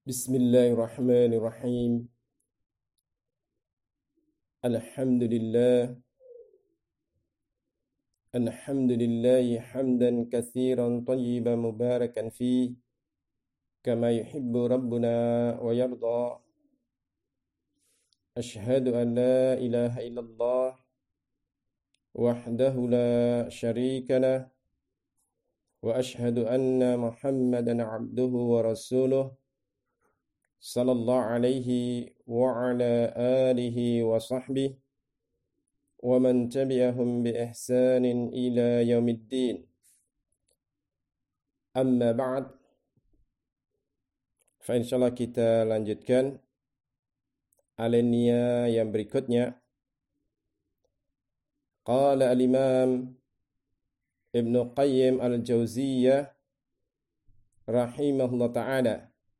Bismillahirrahmanirrahim. Alhamdulillah. Alhamdulillahi hamdan katsiran tayyiban mubarakan fi kama yuhibbu rabbuna wa yarda. Ashhadu an la ilaha illallah wahdahu la syarika lah wa ashhadu anna Muhammadan abduhu wa rasuluh sallallahu alaihi wa ala alihi wa sahbihi wa man tabi'ahum bi ihsanin ila yaumiddin. Amma ba'd. Fa insyaallah kita lanjutkan alinea yang berikutnya. Qala al-Imam Ibnu Qayyim al-Jauziyah rahimahullah ta'ala,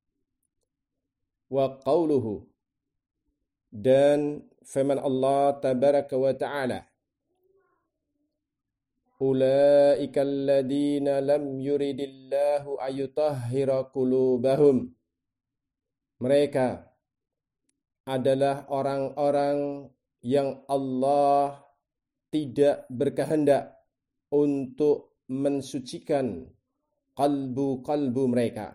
wa qawluhu, dan firman Allah tabaraka wa ta'ala, ulaika alladhina lam yuridillahu ayutahhira qulubahum, mereka adalah orang-orang yang Allah tidak berkehendak untuk mensucikan kalbu-kalbu mereka.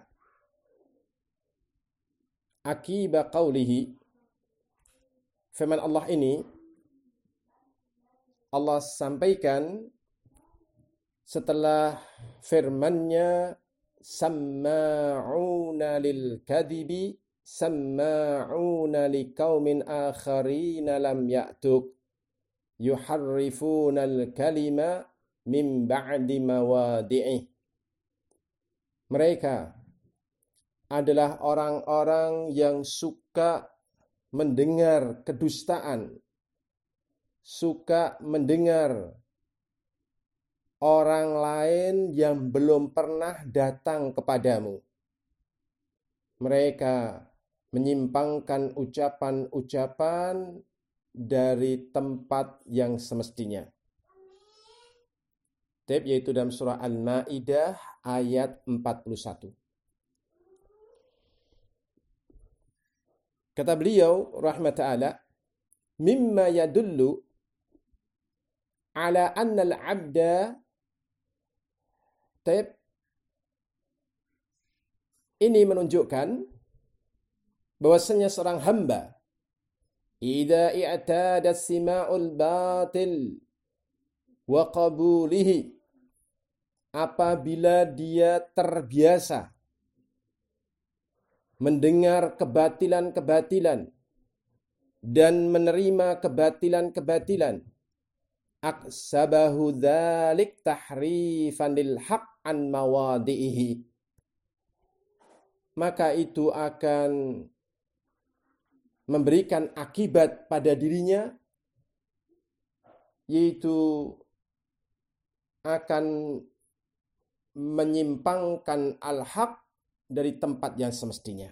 Akiba qawlihi, firman Allah ini Allah sampaikan setelah firman-Nya samma'una lil kadhibi samma'una liqaumin akharina lam ya'tuk yuharrifuna al-kalima min ba'di mawadi'ih. Mereka adalah orang-orang yang suka mendengar kedustaan, suka mendengar orang lain yang belum pernah datang kepadamu. Mereka menyimpangkan ucapan-ucapan dari tempat yang semestinya. Yaitu dalam surah Al-Maidah ayat 41. Kata beliau rahmat ta'ala, mimma yadullu ala anna al-'abda, ini menunjukkan bahwasanya seorang hamba idza i'tada sima'ul batil wa qabulihi, apabila dia terbiasa mendengar kebatilan-kebatilan dan menerima kebatilan-kebatilan, aksabahu dzalik tahrifan lil haqq an mawadi'ihi, maka itu akan memberikan akibat pada dirinya, yaitu akan menyimpangkan al-haq dari tempat yang semestinya.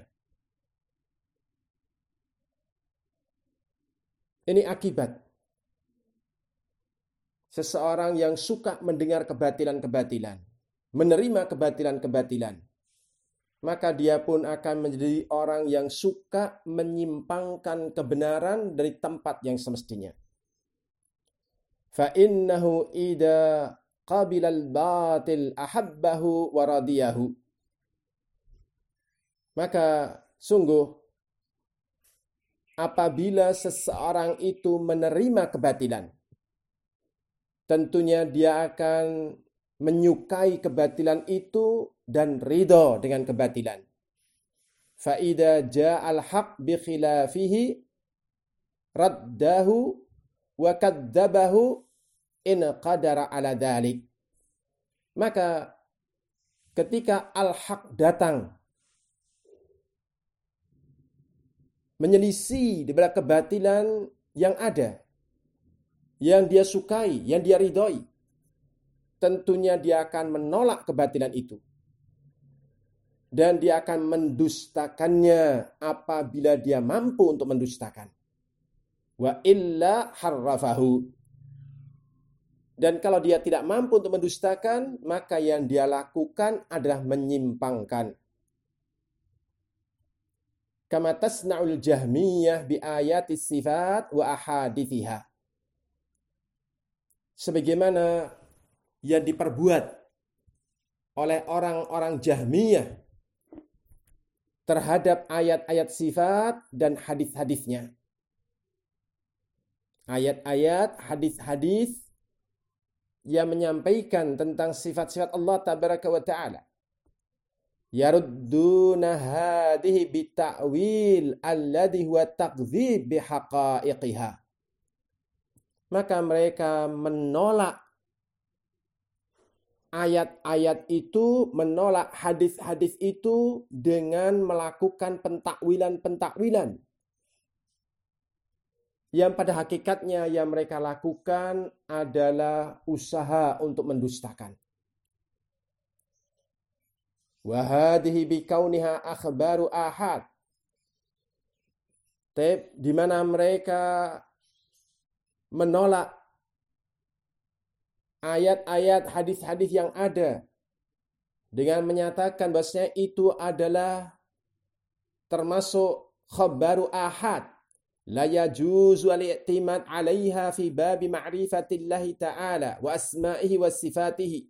Ini akibat seseorang yang suka mendengar kebatilan-kebatilan, menerima kebatilan-kebatilan, maka dia pun akan menjadi orang yang suka menyimpangkan kebenaran dari tempat yang semestinya. Fa innahu idza qabila al-batil ahabbahu wa radiyahu, maka sungguh apabila seseorang itu menerima kebatilan, tentunya dia akan menyukai kebatilan itu dan ridho dengan kebatilan. Fa idza ja'al haqq bi khilafihi raddahu wa kadzabahu in qadara ala dzalik. Maka ketika al-haq datang menyelisih daripada kebatilan yang ada, yang dia sukai, yang dia ridhoi, tentunya dia akan menolak kebatilan itu. Dan dia akan mendustakannya apabila dia mampu untuk mendustakan. Wa illa harrafahu. Dan kalau dia tidak mampu untuk mendustakan, maka yang dia lakukan adalah menyimpangkan. kama tasna'ul jahmiyah bi ayati sifat wa ahadithiha. Sebagaimana yang diperbuat oleh orang-orang Jahmiyah terhadap ayat-ayat sifat dan hadis-hadisnya. Ayat-ayat, hadis-hadis yang menyampaikan tentang sifat-sifat Allah tabaraka wa ta'ala. Yarudduna hadhihi bita'wil alladhi huwa takdzib bihaqaiqiha. Maka mereka menolak ayat-ayat itu, menolak hadis-hadis itu dengan melakukan pentakwilan-pentakwilan. Yang pada hakikatnya yang mereka lakukan adalah usaha untuk mendustakan. Wa hadhihi bikauniha akhbaru ahad. Di mana mereka menolak ayat-ayat hadis-hadis yang ada dengan menyatakan bahwasanya itu adalah termasuk khabaru ahad, la yajuzu al-i'timad 'alaiha fi babi ma'rifatillahi ta'ala wa asma'ihi wa sifatihi.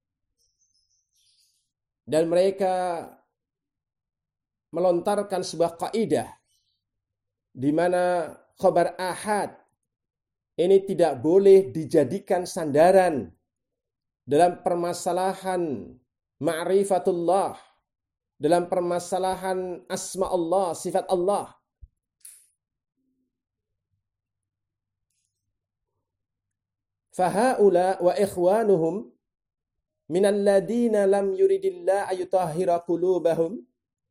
Dan mereka melontarkan sebuah kaidah di mana khabar ahad ini tidak boleh dijadikan sandaran dalam permasalahan ma'rifatullah, dalam permasalahan asma Allah, sifat Allah. Fahaula wa ikhwanuhum minal ladina lam yuridillah ayutahhira qulubahum.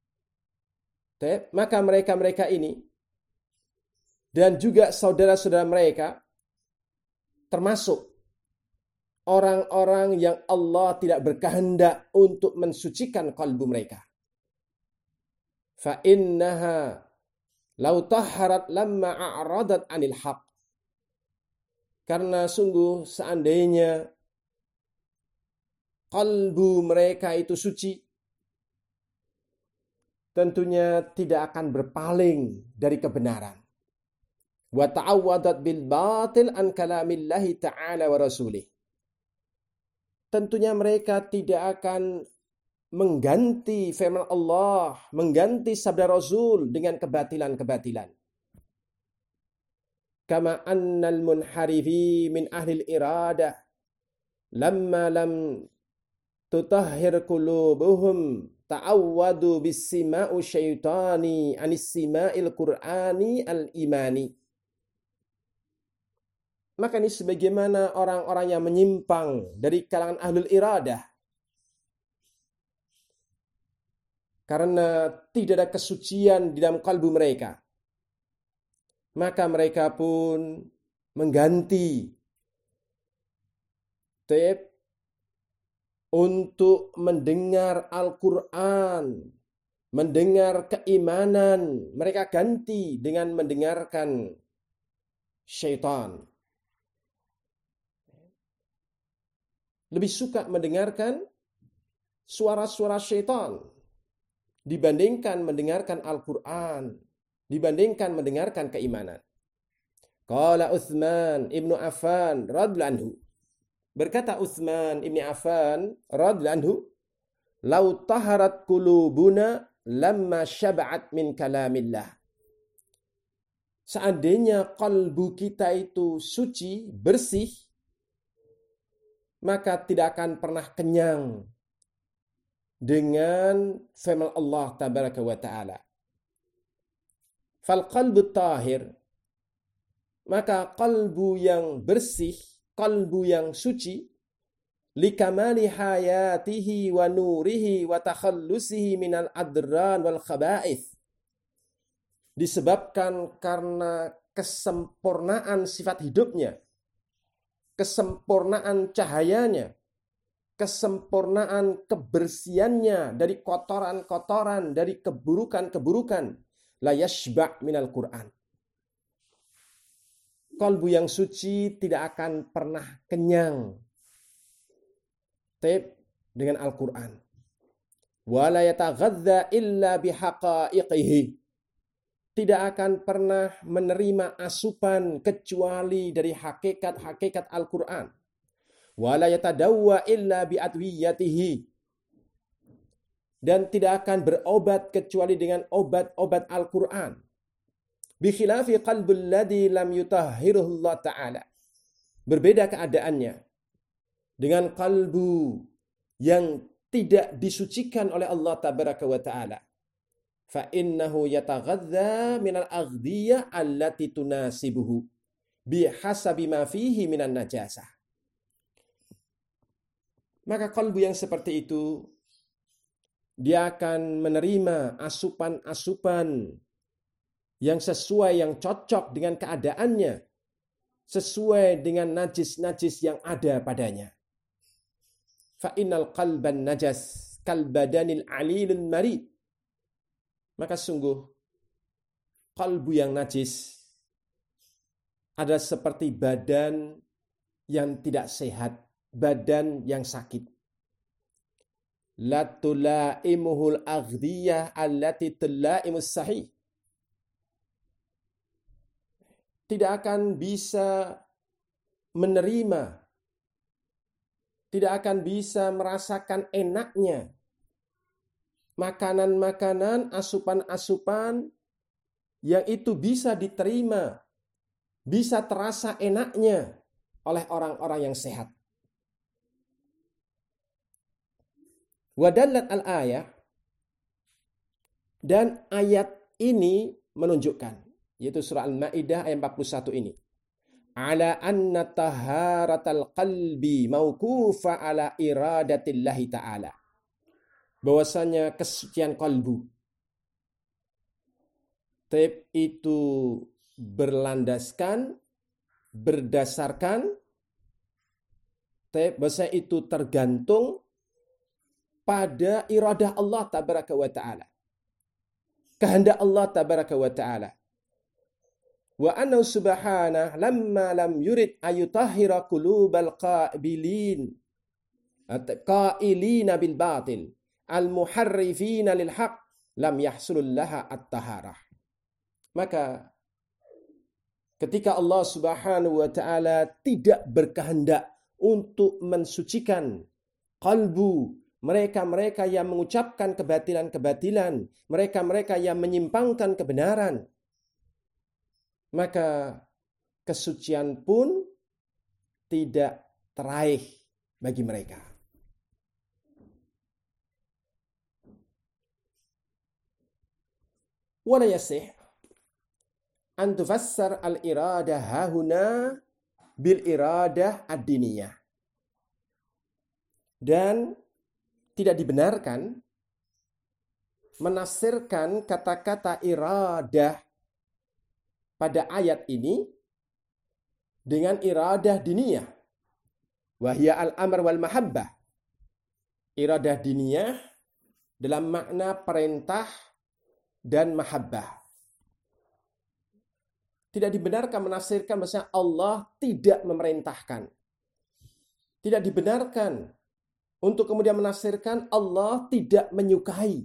Maka mereka-mereka ini dan juga saudara-saudara mereka termasuk orang-orang yang Allah tidak berkehendak untuk mensucikan kalbu mereka. Fa innaha law tahharat lamma a'radat 'anil haqq. Karena sungguh seandainya kalbu mereka itu suci, tentunya tidak akan berpaling dari kebenaran. Wa ta'awwadat bil batil an kalamillahi ta'ala wa rasulih. Tentunya mereka tidak akan mengganti firman Allah, mengganti sabda Rasul dengan kebatilan-kebatilan. Kama annal munharifi min ahli al-iradah lamma lam tutahhir qulubuhum ta'awwadu bis-sima'u syaitani anis sima'il qur'ani al-imani. Maka ini sebagaimana orang-orang yang menyimpang dari kalangan ahlul iradah. Karena tidak ada kesucian di dalam kalbu mereka. Maka mereka pun mengganti tape untuk mendengar Al-Quran, mendengar keimanan. Mereka ganti dengan mendengarkan syaitan. Lebih suka mendengarkan suara-suara syaitan dibandingkan mendengarkan Al-Quran, dibandingkan mendengarkan keimanan. Qala Utsman ibnu Affan radhiyallahu anhu. Berkata Utsman ibnu Affan radhiyallahu anhu, "Lau taharat qulubuna lamma syab'at min kalamillah." Seandainya kalbu kita itu suci, bersih, maka tidak akan pernah kenyang dengan firman Allah tabaraka wa ta'ala. Fal qalbu tahir, maka kalbu yang bersih, kalbu yang suci, likamali hayatihi wa nurihi wa takhallusihi minal adran wal khaba'ith, disebabkan karena kesempurnaan sifat hidupnya, kesempurnaan cahayanya, kesempurnaan kebersihannya dari kotoran-kotoran, dari keburukan-keburukan. La yashba' minal Qur'an. Kalbu yang suci tidak akan pernah kenyang dengan Al-Quran. Wa la yataghadza illa bihaqaiqihi. tidak akan pernah menerima asupan kecuali dari hakikat-hakikat Al-Quran. Wala yatadawwa illa bi'adwiyatihi. Dan tidak akan berobat kecuali dengan obat-obat Al-Quran. Bikhilafi qalbul ladzi lam yutahhiruhu Allah Ta'ala. Berbeda keadaannya dengan kalbu yang tidak disucikan oleh Allah Tabaraka wa Ta'ala. Fa innahu yataghadza minal aghdiyah allati tunasibuhu bihasabi ma fihi minan najasah. Maka kalbu yang seperti itu, dia akan menerima asupan-asupan yang sesuai, yang cocok dengan keadaannya, sesuai dengan najis-najis yang ada padanya. Fa innal qalban najas kal badanil alilun marid. Maka sungguh kalbu yang najis adalah seperti badan yang tidak sehat, badan yang sakit. La tulaimuhul aghdiyah allati tulaimus sahih. Tidak akan bisa menerima, tidak akan bisa merasakan enaknya makanan-makanan, asupan-asupan yang itu bisa diterima, bisa terasa enaknya oleh orang-orang yang sehat. Wadallat al-ayah, dan ayat ini menunjukkan, yaitu surah Al-Maidah ayat 41 ini, ala anna taharatal qalbi mauqufa ala iradatillahi ta'ala. Bahwasanya kesucian kalbu itu berlandaskan, berdasarkan, bahwasanya itu tergantung pada iradah Allah Tabaraka wa Ta'ala, kehendak Allah Tabaraka wa Ta'ala. Wa anna subhanah lamma lam yurid ayutahhira qulubal qailina bil batil al-muharrifina lil haq lam yahsulul laha at-taharah. Maka ketika Allah Subhanahu wa Ta'ala tidak berkehendak untuk mensucikan kalbu mereka-mereka yang mengucapkan kebatilan-kebatilan, mereka-mereka yang menyimpangkan kebenaran, maka kesucian pun tidak teraih bagi mereka. Wala yasih an tufassar al-iradah hahuna bil iradah ad-diniyah. Dan tidak dibenarkan menafsirkan kata-kata iradah pada ayat ini dengan iradah diniyah. Wahya al-amr wal mahabbah. Iradah diniyah dalam makna perintah dan mahabbah. Tidak dibenarkan menafsirkan bahwa Allah tidak memerintahkan. Tidak dibenarkan untuk kemudian menafsirkan Allah tidak menyukai.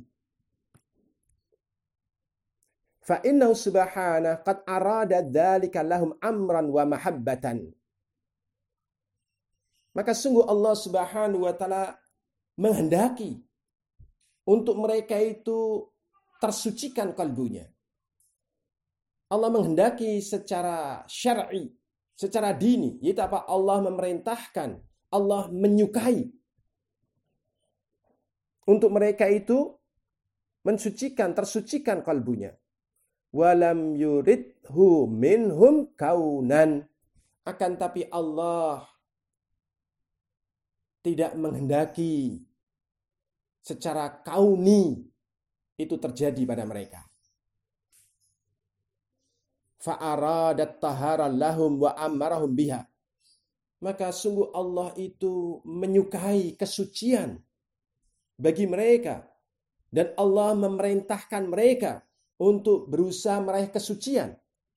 Fa innahu subhanahu qad arada dzalika lahum amran wa mahabbatan. Maka sungguh Allah Subhanahu wa Ta'ala menghendaki untuk mereka itu tersucikan kalbunya. Allah menghendaki secara syar'i, secara dini, yaitu apa? Allah memerintahkan, Allah menyukai untuk mereka itu mensucikan, tersucikan kalbunya. Walam yuridhu minhum kaunan. Akan tapi Allah tidak menghendaki secara kauni itu terjadi pada mereka. Fa'aradat tahara lahum wa amarahum biha. Maka sungguh Allah itu menyukai kesucian bagi mereka. Dan Allah memerintahkan mereka untuk berusaha meraih kesucian.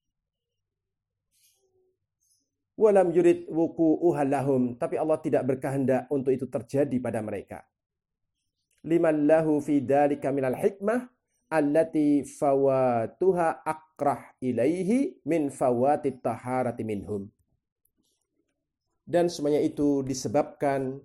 Walam yurid wuqu'uha lahum. Tapi Allah tidak berkehendak untuk itu terjadi pada mereka. Liman lahu fi dzalika minal hikmah allati fawatuha akrah ilaihi min fawatit taharati minhum. Dan semuanya itu disebabkan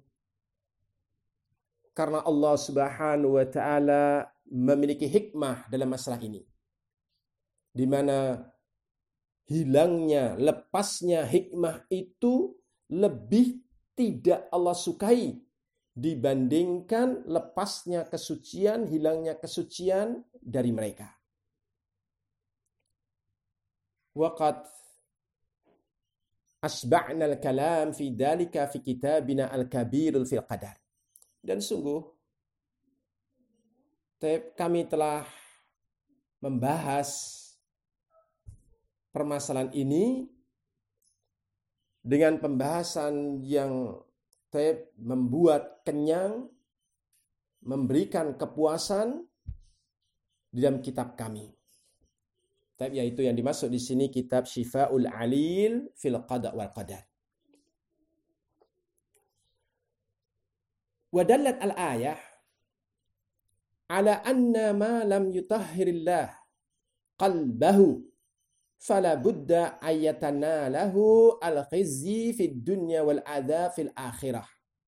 karena Allah Subhanahu wa taala memiliki hikmah dalam masalah ini. Di mana hilangnya, lepasnya hikmah itu lebih tidak Allah sukai dibandingkan lepasnya kesucian, hilangnya kesucian dari mereka. Waqad asba'na al-kalam fi dalika fi kitabina al-kabirul fil qadar. Dan sungguh kami telah membahas permasalahan ini dengan pembahasan yang membuat kenyang, memberikan kepuasan di dalam kitab kami. Yaitu yang dimaksud di sini kitab Syifa'ul Alil fil Qada wal Qadar. Wa dallat al-ayah ala anna ma lam yutahhirillah qalbahu fala budda ayatana lahu al-khizyi fid dunya wal adza fil akhirah.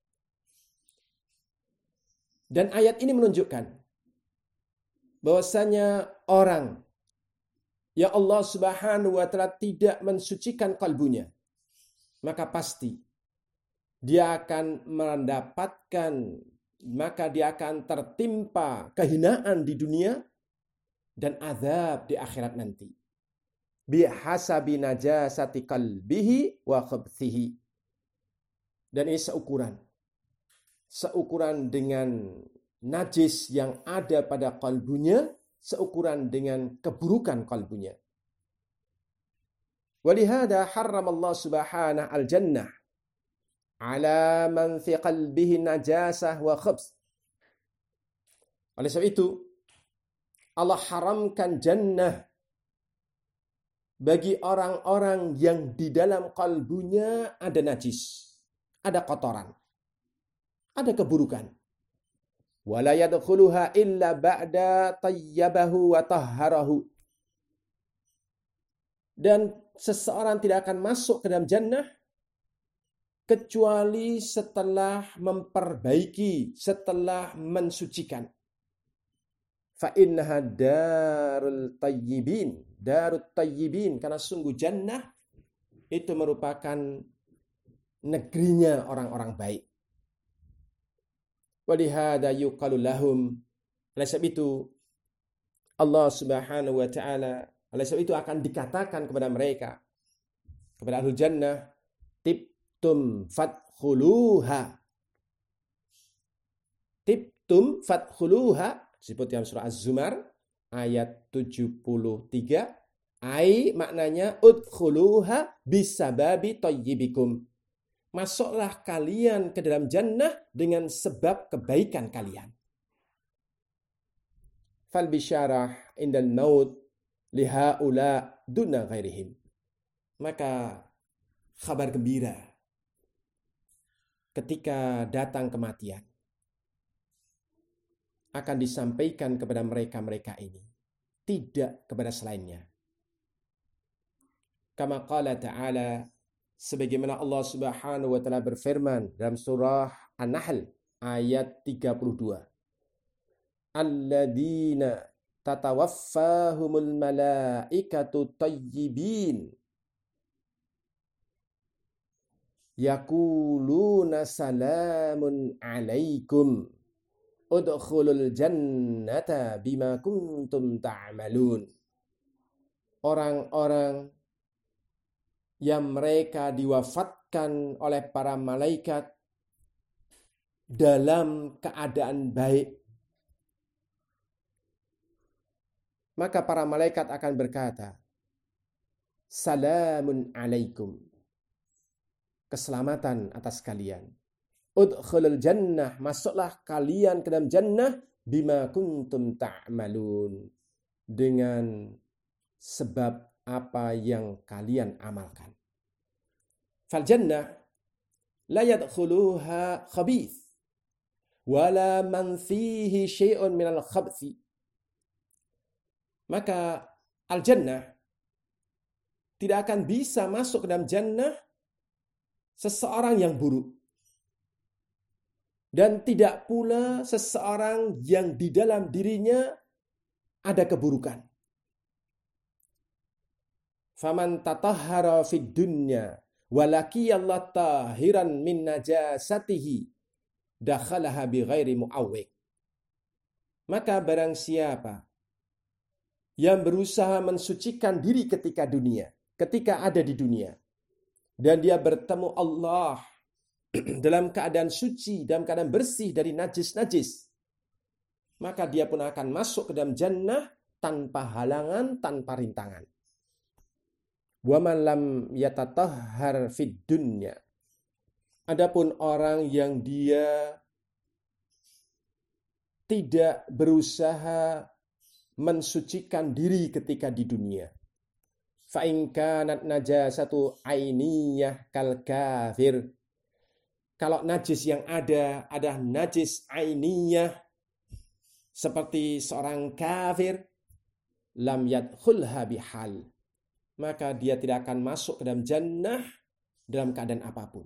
Dan ayat ini menunjukkan bahwasanya orang yang Allah Subhanahu wa taala tidak mensucikan kalbunya, maka pasti dia akan tertimpa kehinaan di dunia dan azab di akhirat nanti. Bihasabi najasati qalbihi wa khabthihi. Dan ini seukuran dengan najis yang ada pada kalbunya, seukuran dengan keburukan kalbunya. Walihada harram Allah subhanahu al-jannah ala man fi qalbihi najasah wa khabs. Oleh sebab itu, Allah haramkan jannah bagi orang-orang yang di dalam kalbunya ada najis, ada kotoran, ada keburukan. Wala yadkhuluha illa ba'da tayyabahu wa tahharahu. Dan seseorang tidak akan masuk ke dalam jannah kecuali setelah memperbaiki, setelah mensucikan. Fa innaha darut tayyibin, karena sungguh jannah itu merupakan negerinya orang-orang baik. Walihada yuqalu lahum, oleh sebab itu Allah Subhanahu wa taala, oleh sebab itu akan dikatakan kepada mereka, kepada ahlul jannah, tibtum fadkhuluha. Tibtum fadkhuluha disebut dalam surah Az-Zumar ayat 73, ai maknanya udkhuluha bisababi thayyibikum. Masuklah kalian ke dalam jannah dengan sebab kebaikan kalian. Fal bisyarah indal maut lihaula duna ghairihim. Maka kabar gembira ketika datang kematian akan disampaikan kepada mereka-mereka ini, tidak kepada selainnya. Kama qala ta'ala, sebagaimana Allah Subhanahu wa taala berfirman dalam surah An-Nahl ayat 32. Alladzina tatawaffahumul malaikatu tayyibin yaquluna salamun alaikum udkhulul jannata bima kuntum ta'malun. Orang-orang yang mereka diwafatkan oleh para malaikat dalam keadaan baik, maka para malaikat akan berkata, salamun alaikum, keselamatan atas kalian. Udkhulul jannah, masuklah kalian ke dalam jannah bima kuntum ta'malun, dengan sebab apa yang kalian amalkan. Fal jannah la yadkhuluha khabith wala man fihi syai'un minal khabthi. Maka al-jannah tidak akan bisa masuk ke dalam jannah seseorang yang buruk. Dan tidak pula seseorang yang di dalam dirinya ada keburukan. Faman tatahhara fid dunya walaqiyallah tahiran min najasatihi dakhalaha bighairi mu'awwiq. Maka barang siapa yang berusaha mensucikan diri ketika ada di dunia, dan dia bertemu Allah dalam keadaan suci, dalam keadaan bersih dari najis-najis, maka dia pun akan masuk ke dalam jannah tanpa halangan, tanpa rintangan. Wa man lam yatatahhar fid dunya. Adapun orang yang dia tidak berusaha mensucikan diri ketika di dunia, fa in kanat najasatu ainiyah kal kafir. Kalau najis yang ada adalah najis ainiyah seperti seorang kafir, lam yadkhulha bihal, maka dia tidak akan masuk ke dalam jannah dalam keadaan apapun.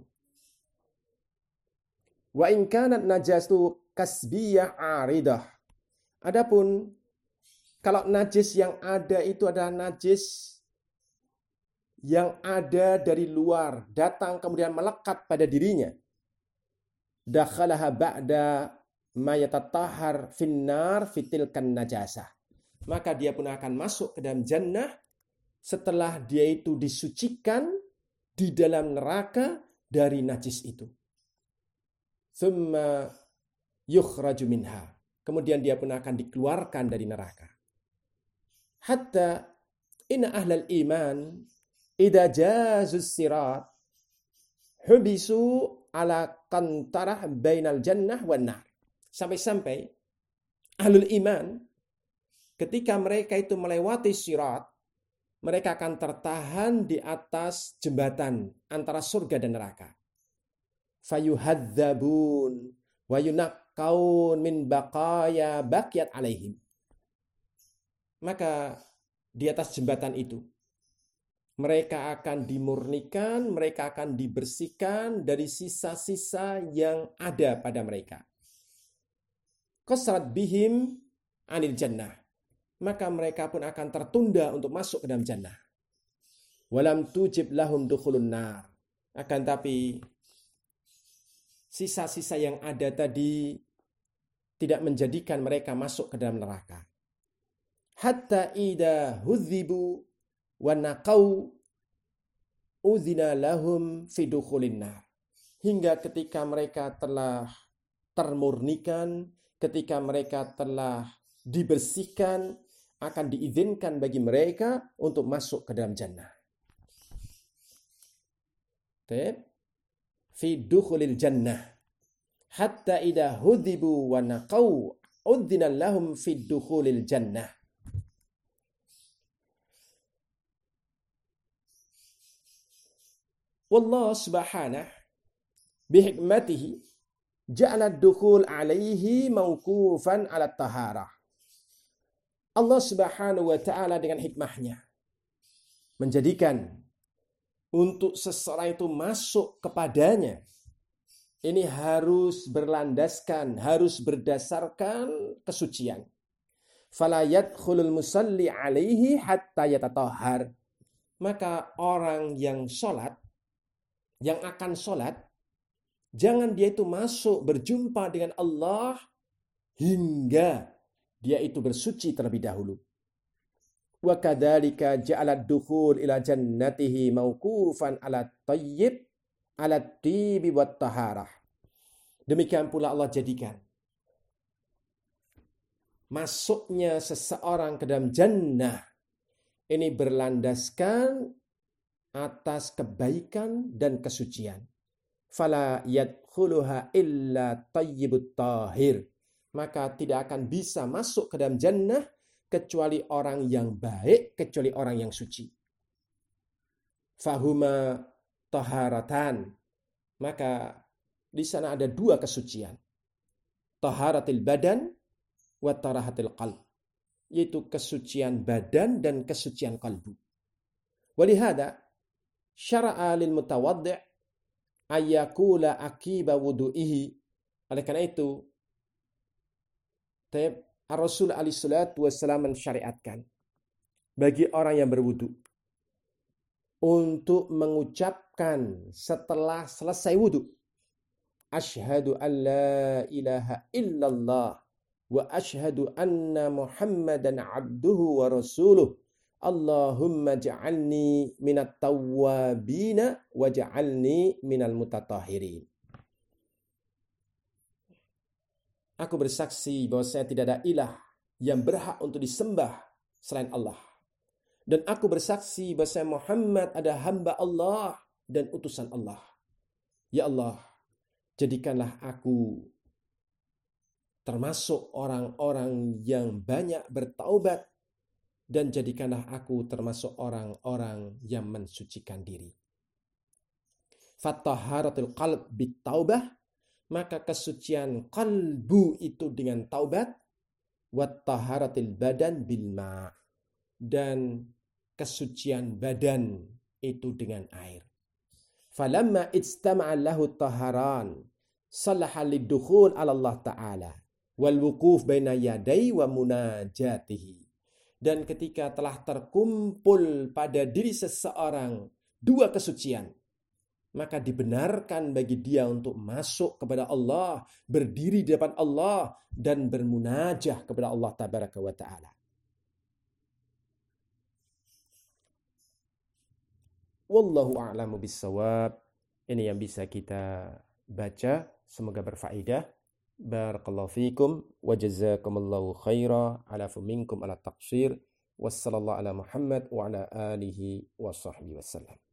Wa in kanat najasatu kasbiyah aridah. Adapun kalau najis yang ada itu adalah najis yang ada dari luar, datang kemudian melekat pada dirinya, dakhalaha ba'da ma yatatahhar finnar fitilkan najasah, maka dia pun akan masuk ke dalam jannah setelah dia itu disucikan di dalam neraka dari najis itu. Thumma yukhraju minha, kemudian dia pun akan dikeluarkan dari neraka. Hatta inna ahlal iman idza jazus sirat hubisu ala qantarah bainal jannah wan nar. Sampai-sampai ahlul iman ketika mereka itu melewati sirat, mereka akan tertahan di atas jembatan antara surga dan neraka. Fayuhadzabun wa yunaqaun min baqaya baqiyat alaihim. Maka di atas jembatan itu mereka akan dimurnikan, mereka akan dibersihkan dari sisa-sisa yang ada pada mereka. Qasrat bihim anil jannah. Maka mereka pun akan tertunda untuk masuk ke dalam jannah. Walam tujib lahum dukhulun nar. Akan tapi sisa-sisa yang ada tadi tidak menjadikan mereka masuk ke dalam neraka. Hatta idza hudzibu wa naqau udzina lahum fi dukhulin nar. Hingga ketika mereka telah termurnikan, ketika mereka telah dibersihkan, akan diizinkan bagi mereka untuk masuk ke dalam jannah. Fi dukhulil jannah hatta idza hudzibu wa naqau udzina lahum fi dukhulil jannah. Wallah subhanahu bihikmatihi ja'ala ad-dukhul alaihi mawqufan 'ala taharah. Allah Subhanahu wa taala dengan hikmahnya menjadikan untuk seseorang itu masuk kepadanya ini harus berlandaskan, harus berdasarkan kesucian. Fala yadkhulul musalli alaihi hatta yatatahhar. Maka orang yang sholat, yang akan sholat, jangan dia itu masuk berjumpa dengan Allah hingga dia itu bersuci terlebih dahulu. Wa kadzalika ja'ala ad-dukhul ila jannatihi mauqufan 'ala thayyib 'ala tibi wat taharah. Demikian pula Allah jadikan masuknya seseorang ke dalam jannah ini berlandaskan atas kebaikan dan kesucian. Fala yadkhuluha illa tayyibut tahir. Maka tidak akan bisa masuk ke dalam jannah kecuali orang yang baik, kecuali orang yang suci. Fahuma taharatan. Maka di sana ada dua kesucian. Taharatil badan wa taharatil qalb. yaitu kesucian badan dan kesucian kalbu. Walihada syara'a lil mutawaddi' ayyakula akiba wudu'ihi. Oleh karena itu, Rasul alaihi salatu wassalam mensyariatkan bagi orang yang berwudu untuk mengucapkan setelah selesai wudu, asyhadu an la ilaha illallah wa asyhadu anna Muhammadan abduhu wa rasuluh. Allahumma ja'alni minat tawwabina wa ja'alni minal mutatahhirin. Aku bersaksi bahwa saya tidak ada ilah yang berhak untuk disembah selain Allah. Dan aku bersaksi bahwa saya Muhammad adalah hamba Allah dan utusan Allah. Ya Allah, jadikanlah aku termasuk orang-orang yang banyak bertaubat, dan jadikanlah aku termasuk orang-orang yang mensucikan diri. Fataharatul qalb bitaubah, maka kesucian kalbu itu dengan taubat. Wattaharatil badan bilma, dan kesucian badan itu dengan air. Falamma ijtama'a lahu taharan salaha lidukhul ala Allah Ta'ala wal wuquf baina yadai wa munajatihi. Dan ketika telah terkumpul pada diri seseorang dua kesucian, maka dibenarkan bagi dia untuk masuk kepada Allah, berdiri di depan Allah, dan bermunajah kepada Allah Tabaraka wa Ta'ala. Wallahu a'lamu bissawab. Ini yang bisa kita baca. Semoga berfaedah. Barakallahu fikum wa jazakumullahu khaira ala minkum ala taqsir. Wassallallahu ala Muhammad wa ala alihi wa sahbihi wasallam.